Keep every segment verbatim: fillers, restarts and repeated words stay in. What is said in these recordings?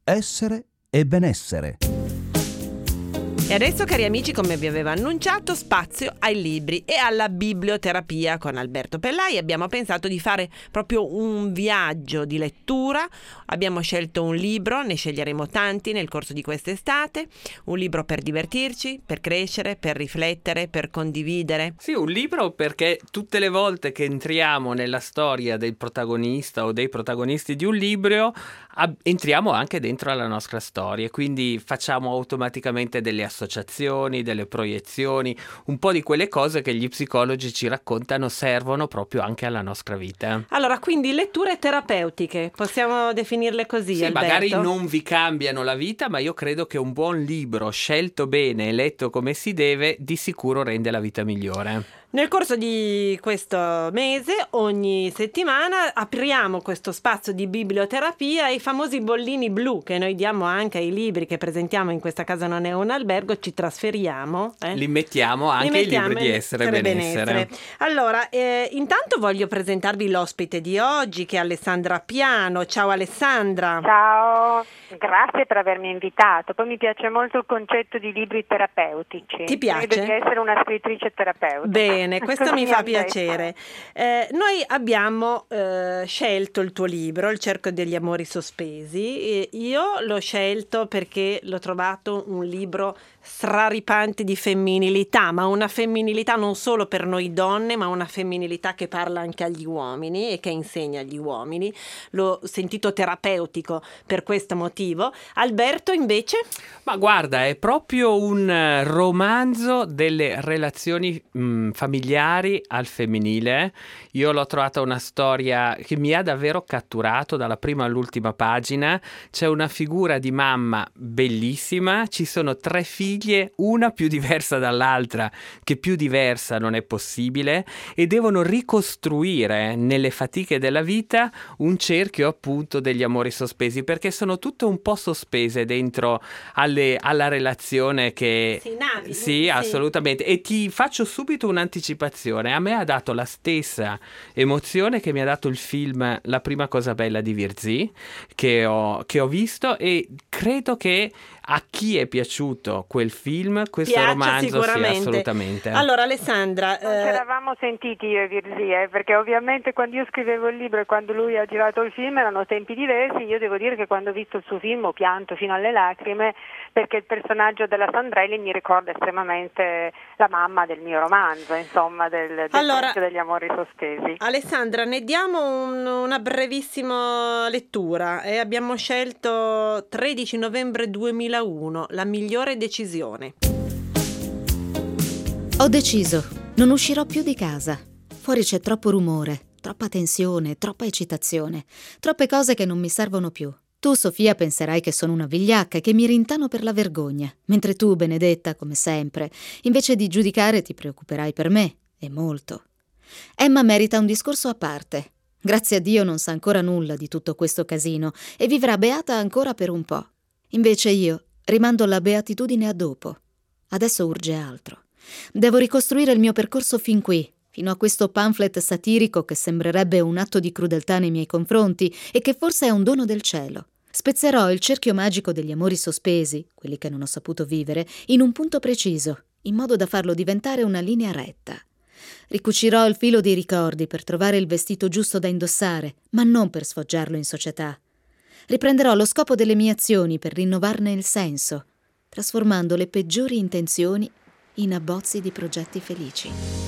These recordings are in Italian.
essere e benessere. E adesso, cari amici, come vi avevo annunciato, spazio ai libri e alla biblioterapia. Con Alberto Pellai abbiamo pensato di fare proprio un viaggio di lettura. Abbiamo scelto un libro, ne sceglieremo tanti nel corso di quest'estate, un libro per divertirci, per crescere, per riflettere, per condividere. Sì, un libro perché tutte le volte che entriamo nella storia del protagonista o dei protagonisti di un libro ab- entriamo anche dentro alla nostra storia, quindi facciamo automaticamente delle associazioni, delle proiezioni, un po' di quelle cose che gli psicologi ci raccontano servono proprio anche alla nostra vita. Allora, quindi letture terapeutiche, possiamo definirle così, Sì, Alberto? magari non vi cambiano la vita, ma io credo che un buon libro scelto bene e letto come si deve di sicuro rende la vita migliore. Nel corso di questo mese, ogni settimana, apriamo questo spazio di biblioterapia e i famosi bollini blu che noi diamo anche ai libri che presentiamo in Questa casa non è un albergo, ci trasferiamo. Eh? Li mettiamo anche Li mettiamo i libri di essere e benessere. benessere. Allora, eh, intanto voglio presentarvi l'ospite di oggi, che è Alessandra Piano. Ciao Alessandra. Ciao, grazie per avermi invitato. Poi mi piace molto il concetto di libri terapeutici. Ti piace? Credo di essere una scrittrice terapeutica. Bene, questo Così mi fa ha detto. piacere. Eh, noi abbiamo eh, scelto il tuo libro, Il cerchio degli amori sospesi. E io l'ho scelto perché l'ho trovato un libro straripante di femminilità, ma una femminilità non solo per noi donne, ma una femminilità che parla anche agli uomini e che insegna agli uomini. L'ho sentito terapeutico per questo motivo. Alberto, invece? Ma guarda, è proprio un eh, romanzo delle relazioni mh, familiari al femminile. Io l'ho trovata una storia che mi ha davvero catturato dalla prima all'ultima pagina. C'è una figura di mamma bellissima, ci sono tre figlie, una più diversa dall'altra, che più diversa non è possibile, e devono ricostruire nelle fatiche della vita un cerchio appunto degli amori sospesi, perché sono tutte un po' sospese dentro alle, alla relazione che... Sì, navi, sì, sì. assolutamente. E ti faccio subito un'anticipazione. A me ha dato la stessa emozione che mi ha dato il film La prima cosa bella di Virzì, che ho, che ho visto, e credo che a chi è piaciuto quel film questo Piace romanzo sicuramente. sia assolutamente. Allora Alessandra, Non ci eh, eravamo sentiti io e Virzì, eh, perché ovviamente quando io scrivevo il libro e quando lui ha girato il film erano tempi diversi. Io devo dire che quando ho visto il suo film ho pianto fino alle lacrime, perché il personaggio della Sandrelli mi ricorda estremamente la mamma del mio romanzo, insomma, del, del Allora, cerchio degli amori sospesi. Alessandra, ne diamo un- una brevissima lettura e abbiamo scelto tredici novembre duemilauno, La migliore decisione. Ho deciso, non uscirò più di casa. Fuori c'è troppo rumore, troppa tensione, troppa eccitazione, troppe cose che non mi servono più. Tu, Sofia, penserai che sono una vigliacca e che mi rintano per la vergogna, mentre tu, Benedetta, come sempre, invece di giudicare ti preoccuperai per me, e molto. Emma merita un discorso a parte. Grazie a Dio non sa ancora nulla di tutto questo casino e vivrà beata ancora per un po'. Invece io rimando la beatitudine a dopo. Adesso urge altro. Devo ricostruire il mio percorso fin qui, fino a questo pamphlet satirico che sembrerebbe un atto di crudeltà nei miei confronti e che forse è un dono del cielo. Spezzerò il cerchio magico degli amori sospesi, quelli che non ho saputo vivere, in un punto preciso, in modo da farlo diventare una linea retta. Ricucirò il filo dei ricordi per trovare il vestito giusto da indossare, ma non per sfoggiarlo in società. Riprenderò lo scopo delle mie azioni per rinnovarne il senso, trasformando le peggiori intenzioni in abbozzi di progetti felici.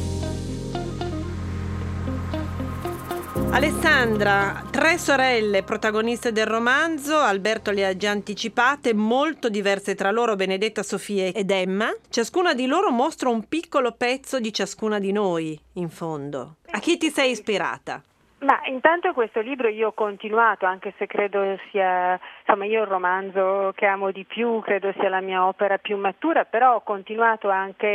Alessandra, tre sorelle protagoniste del romanzo, Alberto le ha già anticipate, molto diverse tra loro, Benedetta, Sofia ed Emma. Ciascuna di loro mostra un piccolo pezzo di ciascuna di noi, in fondo. A chi ti sei ispirata? Ma intanto questo libro io ho continuato, anche se credo sia, insomma, io il romanzo che amo di più, credo sia la mia opera più matura, però ho continuato anche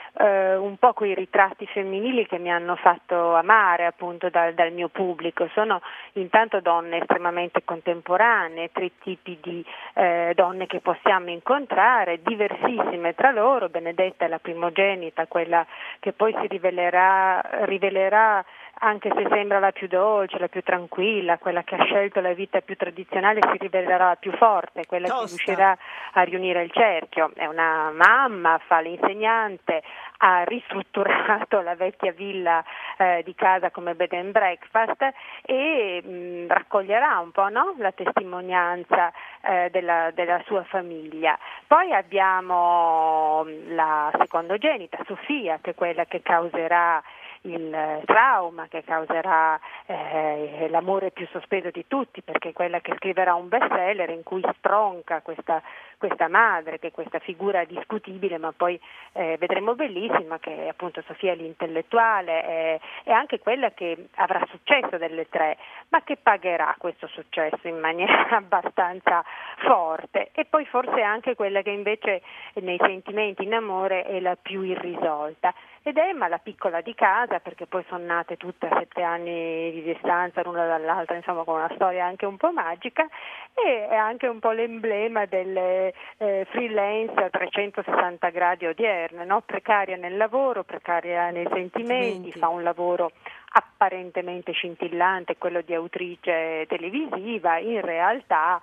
eh, un po' quei ritratti femminili che mi hanno fatto amare appunto dal, dal mio pubblico. Sono intanto donne estremamente contemporanee, tre tipi di eh, donne che possiamo incontrare, diversissime tra loro. Benedetta è la primogenita, quella che poi si rivelerà, rivelerà anche se sembra la più dolce, la più tranquilla, quella che ha scelto la vita più tradizionale, si rivelerà la più forte, quella Tosta. che riuscirà a riunire il cerchio. È una mamma, fa l'insegnante, ha ristrutturato la vecchia villa eh, di casa come bed and breakfast e mh, raccoglierà un po', no? La testimonianza eh, della, della sua famiglia. Poi abbiamo la secondogenita, Sofia, che è quella che causerà il trauma, che causerà eh, l'amore più sospeso di tutti, perché è quella che scriverà un bestseller in cui stronca questa, questa madre, che è questa figura discutibile, ma poi eh, vedremo bellissima, che appunto Sofia è l'intellettuale, è, è anche quella che avrà successo delle tre, ma che pagherà questo successo in maniera abbastanza forte, e poi forse anche quella che invece nei sentimenti in amore è la più irrisolta. Ed Emma, la piccola di casa, perché poi sono nate tutte a sette anni di distanza l'una dall'altra, insomma con una storia anche un po' magica, e è anche un po' l'emblema delle eh, freelance a trecentosessanta gradi odierne, no? Precaria nel lavoro, precaria nei sentimenti, Sentimenti. fa un lavoro apparentemente scintillante, quello di autrice televisiva, in realtà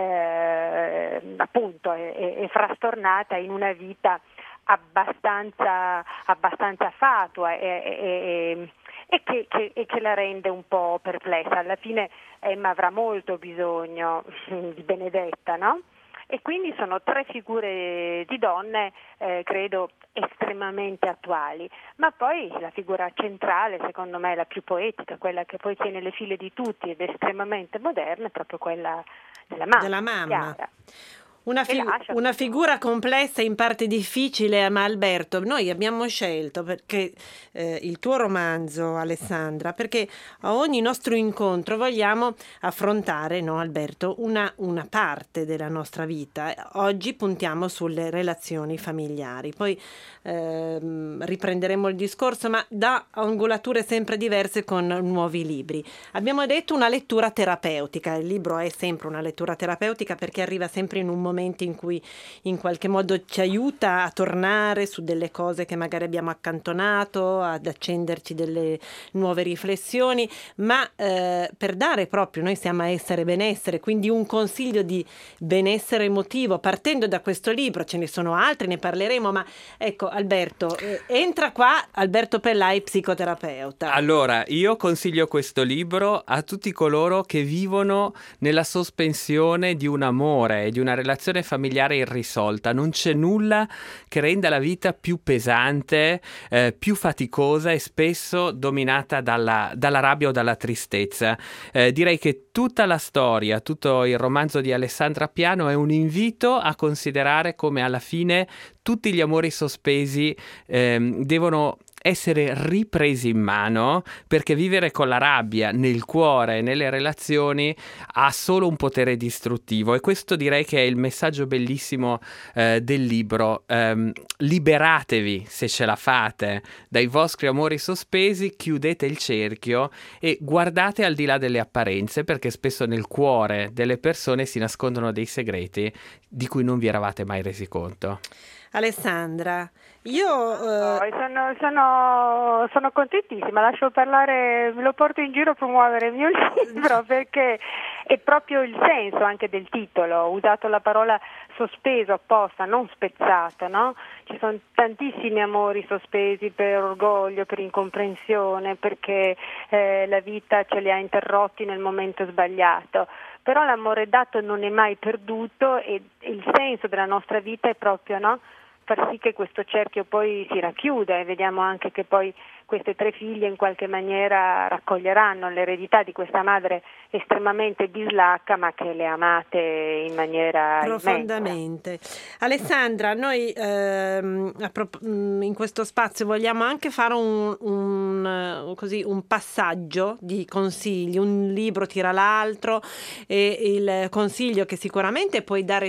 eh, appunto è, è, è frastornata in una vita abbastanza, abbastanza fatua e, e, e, che, che, e che la rende un po' perplessa. Alla fine Emma avrà molto bisogno di Benedetta, no? E quindi sono tre figure di donne, eh, credo, estremamente attuali, ma poi la figura centrale, secondo me, la più poetica, quella che poi tiene le file di tutti ed è estremamente moderna, è proprio quella della mamma. Della mamma. Chiara. Una, Che fi- lascia una tutto. figura complessa, in parte difficile, ma Alberto, noi abbiamo scelto perché eh, il tuo romanzo, Alessandra, perché a ogni nostro incontro vogliamo affrontare, no, Alberto, una, una parte della nostra vita. Oggi puntiamo sulle relazioni familiari, poi ehm, riprenderemo il discorso, ma da angolature sempre diverse con nuovi libri. Abbiamo detto una lettura terapeutica, il libro è sempre una lettura terapeutica perché arriva sempre in un momento in cui in qualche modo ci aiuta a tornare su delle cose che magari abbiamo accantonato, ad accenderci delle nuove riflessioni, ma eh, per dare proprio, noi siamo a essere benessere, quindi un consiglio di benessere emotivo partendo da questo libro. Ce ne sono altri, ne parleremo, ma ecco Alberto, eh, entra qua Alberto Pellai, psicoterapeuta. Allora, io consiglio questo libro a tutti coloro che vivono nella sospensione di un amore e di una relazione familiare irrisolta. Non c'è nulla che renda la vita più pesante, eh, più faticosa e spesso dominata dalla, dalla rabbia o dalla tristezza. Eh, direi che tutta la storia, tutto il romanzo di Alessandra Piano è un invito a considerare come alla fine tutti gli amori sospesi ehm, devono essere ripresi in mano, perché vivere con la rabbia nel cuore e nelle relazioni ha solo un potere distruttivo, e questo direi che è il messaggio bellissimo eh, del libro. Um, liberatevi, se ce la fate, dai vostri amori sospesi, chiudete il cerchio e guardate al di là delle apparenze, perché spesso nel cuore delle persone si nascondono dei segreti di cui non vi eravate mai resi conto. Alessandra, io No, eh, e sono, sono, sono contentissima, lascio parlare, me lo porto in giro a promuovere il mio libro, perché è proprio il senso anche del titolo. Ho usato la parola sospeso apposta, non spezzato, no? Ci sono tantissimi amori sospesi per orgoglio, per incomprensione, perché eh, la vita ce li ha interrotti nel momento sbagliato. Però l'amore dato non è mai perduto, e il senso della nostra vita è proprio, no? Far sì che questo cerchio poi si racchiuda, e vediamo anche che poi queste tre figlie in qualche maniera raccoglieranno l'eredità di questa madre estremamente bislacca, ma che le ha amate in maniera profondamente. Alessandra, noi ehm, a prop- in questo spazio vogliamo anche fare un, un, eh, così, un passaggio di consigli, un libro tira l'altro, e il consiglio che sicuramente puoi dare tu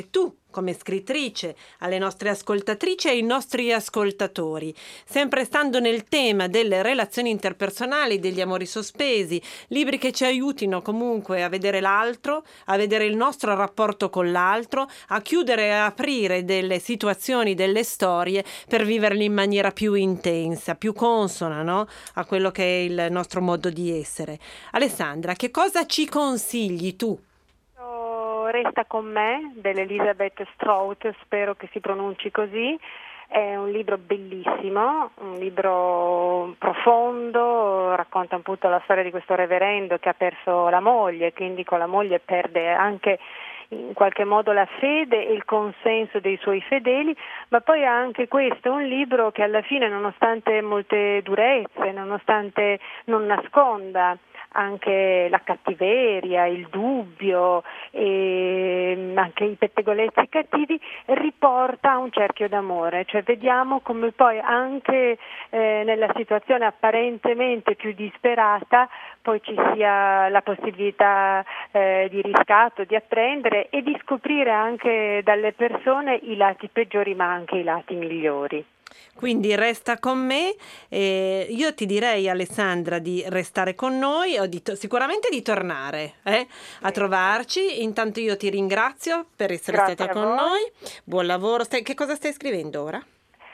come scrittrice, alle nostre ascoltatrici e ai nostri ascoltatori, sempre stando nel tema delle relazioni interpersonali, degli amori sospesi, libri che ci aiutino comunque a vedere l'altro, a vedere il nostro rapporto con l'altro, a chiudere e aprire delle situazioni, delle storie per viverle in maniera più intensa, più consona, no? A quello che è il nostro modo di essere. Alessandra, che cosa ci consigli tu? Resta con me dell'Elizabeth Strout, spero che si pronunci così. È un libro bellissimo, un libro profondo, racconta appunto la storia di questo reverendo che ha perso la moglie, quindi con la moglie perde anche in qualche modo la fede e il consenso dei suoi fedeli, ma poi anche questo è un libro che alla fine, nonostante molte durezze, nonostante non nasconda anche la cattiveria, il dubbio e anche i pettegolezzi cattivi, riporta a un cerchio d'amore, cioè vediamo come poi anche eh, nella situazione apparentemente più disperata poi ci sia la possibilità eh, di riscatto, di apprendere e di scoprire anche dalle persone i lati peggiori ma anche i lati migliori. Quindi resta con me, eh, io ti direi, Alessandra, di restare con noi o di to- sicuramente di tornare eh, a trovarci. Intanto io ti ringrazio per essere Grazie stata a con voi. noi, buon lavoro. Stai- che cosa stai scrivendo ora?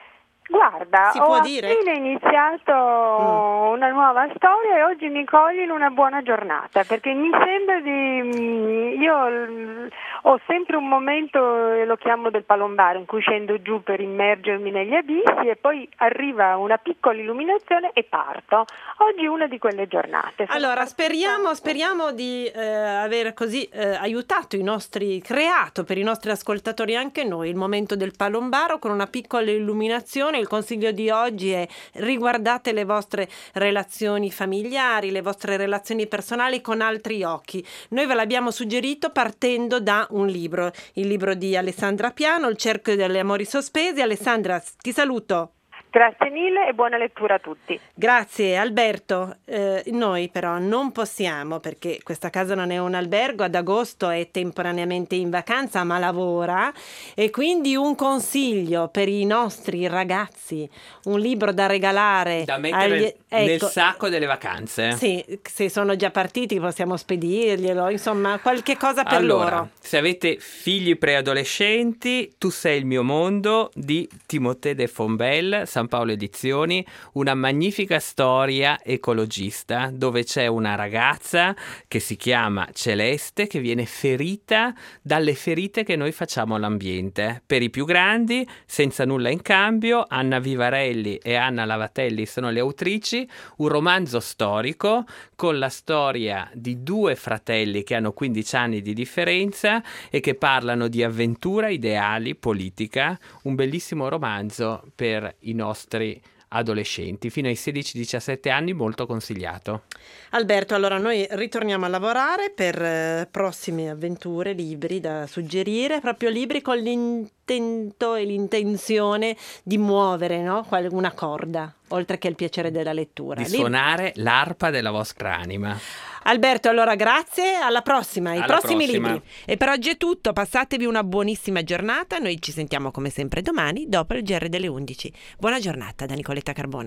Guarda, Si ho può dire? appena iniziato Mm. una nuova storia e oggi mi coglie in una buona giornata, perché mi sembra di... io l- ho sempre un momento, eh, lo chiamo del palombaro, in cui scendo giù per immergermi negli abissi e poi arriva una piccola illuminazione e parto. Oggi è una di quelle giornate. Sono Allora, partita- speriamo, speriamo di eh, aver così eh, aiutato i nostri, creato per i nostri ascoltatori anche noi il momento del palombaro con una piccola illuminazione. Il consiglio di oggi è: riguardate le vostre relazioni familiari, le vostre relazioni personali con altri occhi. Noi ve l'abbiamo suggerito partendo da un libro, il libro di Alessandra Piano, Il cerchio degli amori sospesi. Alessandra, ti saluto. Grazie mille e buona lettura a tutti. Grazie Alberto. Eh, noi però non possiamo, perché questa casa non è un albergo, ad agosto è temporaneamente in vacanza ma lavora, e quindi un consiglio per i nostri ragazzi, un libro da regalare Da mettere agli- nel ecco, sacco delle vacanze. sì, se sono già partiti possiamo spedirglielo, insomma qualche cosa per Allora, loro. se avete figli preadolescenti, Tu sei il mio mondo di Timothée de Fombelle, San Paolo Edizioni, una magnifica storia ecologista dove c'è una ragazza che si chiama Celeste che viene ferita dalle ferite che noi facciamo all'ambiente. Per i più grandi, Senza nulla in cambio, Anna Vivarelli e Anna Lavatelli sono le autrici, un romanzo storico con la storia di due fratelli che hanno quindici anni di differenza e che parlano di avventura, ideali, politica, un bellissimo romanzo per i nostri adolescenti fino ai sedici diciassette anni, molto consigliato. Alberto, allora noi ritorniamo a lavorare per eh, prossime avventure, libri da suggerire, proprio libri con l'intento e l'intenzione di muovere, no? Qual- una corda, oltre che il piacere della lettura. Di Lib- suonare l'arpa della vostra anima. Alberto, allora grazie, alla prossima, ai Alla prossimi prossima. libri. E per oggi è tutto, passatevi una buonissima giornata, noi ci sentiamo come sempre domani dopo il G R delle undici. Buona giornata da Nicoletta Carbone.